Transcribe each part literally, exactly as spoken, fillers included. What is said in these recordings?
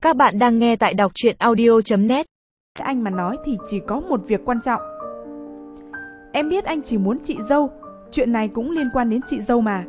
Các bạn đang nghe tại đọc truyện audio chấm net. Anh mà nói thì chỉ có một việc quan trọng. Em biết anh chỉ muốn chị dâu, chuyện này cũng liên quan đến chị dâu mà.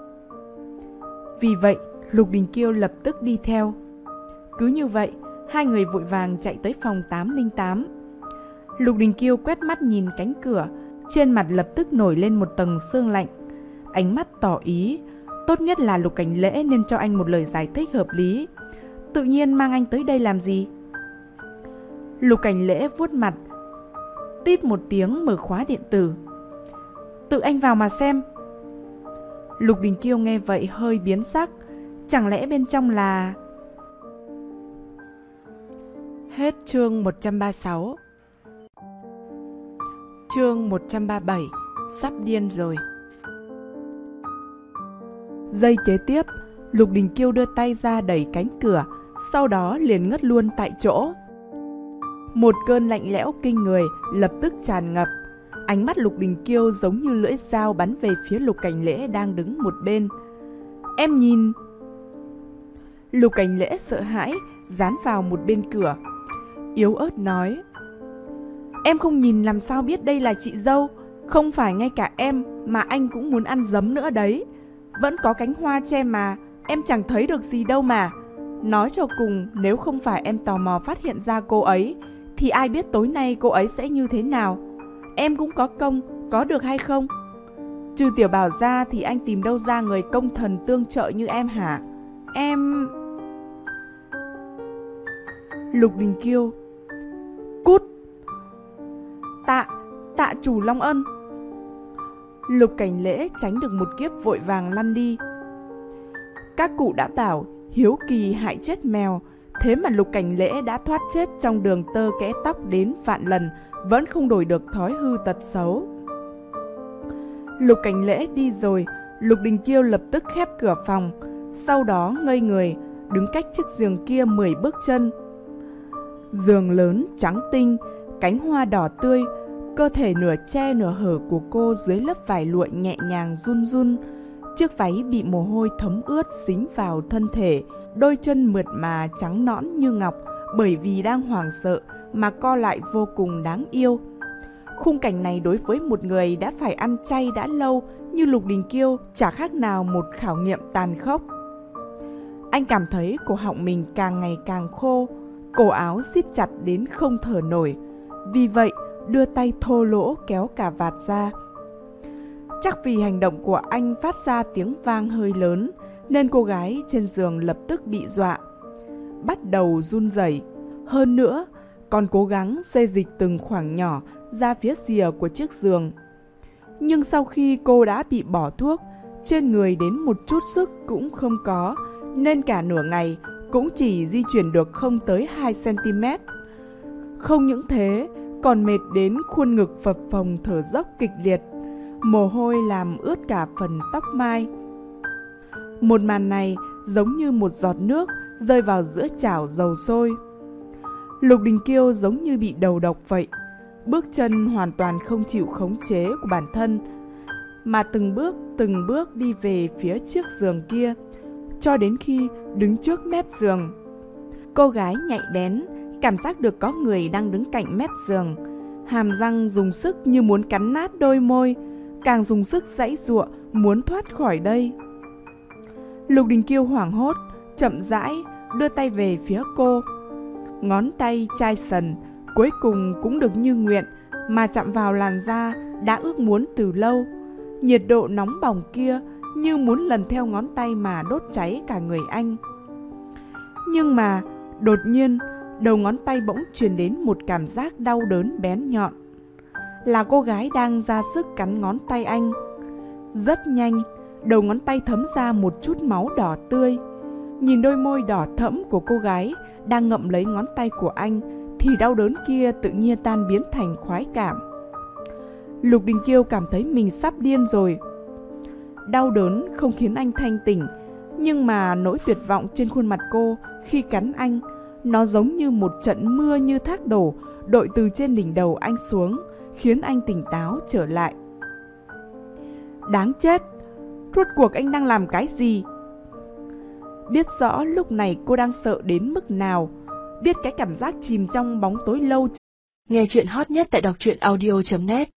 Vì vậy, Lục Đình Kiêu lập tức đi theo. Cứ như vậy, hai người vội vàng chạy tới phòng tám không tám. Lục Đình Kiêu quét mắt nhìn cánh cửa, trên mặt lập tức nổi lên một tầng sương lạnh. Ánh mắt tỏ ý, tốt nhất là Lục Cảnh Lễ nên cho anh một lời giải thích hợp lý. Tự nhiên mang anh tới đây làm gì? Lục Cảnh Lễ vuốt mặt, tít một tiếng mở khóa điện tử. Tự anh vào mà xem. Lục Đình Kiêu nghe vậy hơi biến sắc. Chẳng lẽ bên trong là... Hết chương một trăm ba mươi sáu. Chương một trăm ba mươi bảy. Sắp điên rồi. Giây kế tiếp, Lục Đình Kiêu đưa tay ra đẩy cánh cửa, sau đó liền ngất luôn tại chỗ. Một cơn lạnh lẽo kinh người lập tức tràn ngập. Ánh mắt Lục Đình Kiêu giống như lưỡi dao bắn về phía Lục Cảnh Lễ đang đứng một bên. Em nhìn... Lục Cảnh Lễ sợ hãi, dán vào một bên cửa, yếu ớt nói: Em không nhìn làm sao biết đây là chị dâu. Không phải ngay cả em mà anh cũng muốn ăn giấm nữa đấy. Vẫn có cánh hoa che mà, em chẳng thấy được gì đâu mà. Nói cho cùng, nếu không phải em tò mò phát hiện ra cô ấy, thì ai biết tối nay cô ấy sẽ như thế nào. Em cũng có công, có được hay không? Trừ Tiểu Bảo ra thì anh tìm đâu ra người công thần tương trợ như em hả? Em... Lục Đình Kiêu: Cút! Tạ, tạ chủ Long Ân. Lục Cảnh Lễ tránh được một kiếp vội vàng lăn đi. Các cụ đã bảo hiếu kỳ hại chết mèo, thế mà Lục Cảnh Lễ đã thoát chết trong đường tơ kẽ tóc đến vạn lần, vẫn không đổi được thói hư tật xấu. Lục Cảnh Lễ đi rồi, Lục Đình Kiêu lập tức khép cửa phòng, sau đó ngây người, đứng cách chiếc giường kia mười bước chân. Giường lớn, trắng tinh, cánh hoa đỏ tươi, cơ thể nửa che nửa hở của cô dưới lớp vải lụa nhẹ nhàng run run. Chiếc váy bị mồ hôi thấm ướt dính vào thân thể, đôi chân mượt mà trắng nõn như ngọc, bởi vì đang hoảng sợ mà co lại vô cùng đáng yêu. Khung cảnh này đối với một người đã phải ăn chay đã lâu như Lục Đình Kiêu chả khác nào một khảo nghiệm tàn khốc. Anh cảm thấy cổ họng mình càng ngày càng khô, cổ áo siết chặt đến không thở nổi. Vì vậy, đưa tay thô lỗ kéo cà vạt ra. Chắc vì hành động của anh phát ra tiếng vang hơi lớn, nên cô gái trên giường lập tức bị dọa, bắt đầu run rẩy. Hơn nữa, còn cố gắng xê dịch từng khoảng nhỏ ra phía rìa của chiếc giường. Nhưng sau khi cô đã bị bỏ thuốc, trên người đến một chút sức cũng không có, nên cả nửa ngày cũng chỉ di chuyển được không tới hai xăng-ti-mét. Không những thế, còn mệt đến khuôn ngực phập phồng thở dốc kịch liệt, mồ hôi làm ướt cả phần tóc mai. Một màn này giống như một giọt nước rơi vào giữa chảo dầu sôi. Lục Đình Kiêu giống như bị đầu độc vậy, bước chân hoàn toàn không chịu khống chế của bản thân, mà từng bước từng bước đi về phía chiếc giường kia, cho đến khi đứng trước mép giường. Cô gái nhạy bén, cảm giác được có người đang đứng cạnh mép giường, hàm răng dùng sức như muốn cắn nát đôi môi, càng dùng sức giãy giụa muốn thoát khỏi đây. Lục Đình Kiêu hoảng hốt, chậm rãi đưa tay về phía cô. Ngón tay chai sần cuối cùng cũng được như nguyện mà chạm vào làn da đã ước muốn từ lâu. Nhiệt độ nóng bỏng kia như muốn lần theo ngón tay mà đốt cháy cả người anh. Nhưng mà đột nhiên, đầu ngón tay bỗng truyền đến một cảm giác đau đớn bén nhọn. Là cô gái đang ra sức cắn ngón tay anh. Rất nhanh, đầu ngón tay thấm ra một chút máu đỏ tươi. Nhìn đôi môi đỏ thẫm của cô gái đang ngậm lấy ngón tay của anh, thì đau đớn kia tự nhiên tan biến thành khoái cảm. Lục Đình Kiêu cảm thấy mình sắp điên rồi. Đau đớn không khiến anh thanh tỉnh, nhưng mà nỗi tuyệt vọng trên khuôn mặt cô khi cắn anh, nó giống như một trận mưa như thác đổ, đội từ trên đỉnh đầu anh xuống, khiến anh tỉnh táo trở lại. Đáng chết! Rốt cuộc anh đang làm cái gì? biết rõ lúc này cô đang sợ đến mức nào, biết cái cảm giác chìm trong bóng tối lâu. Nghe chuyện hot nhất tại đọc truyện audio chấm net.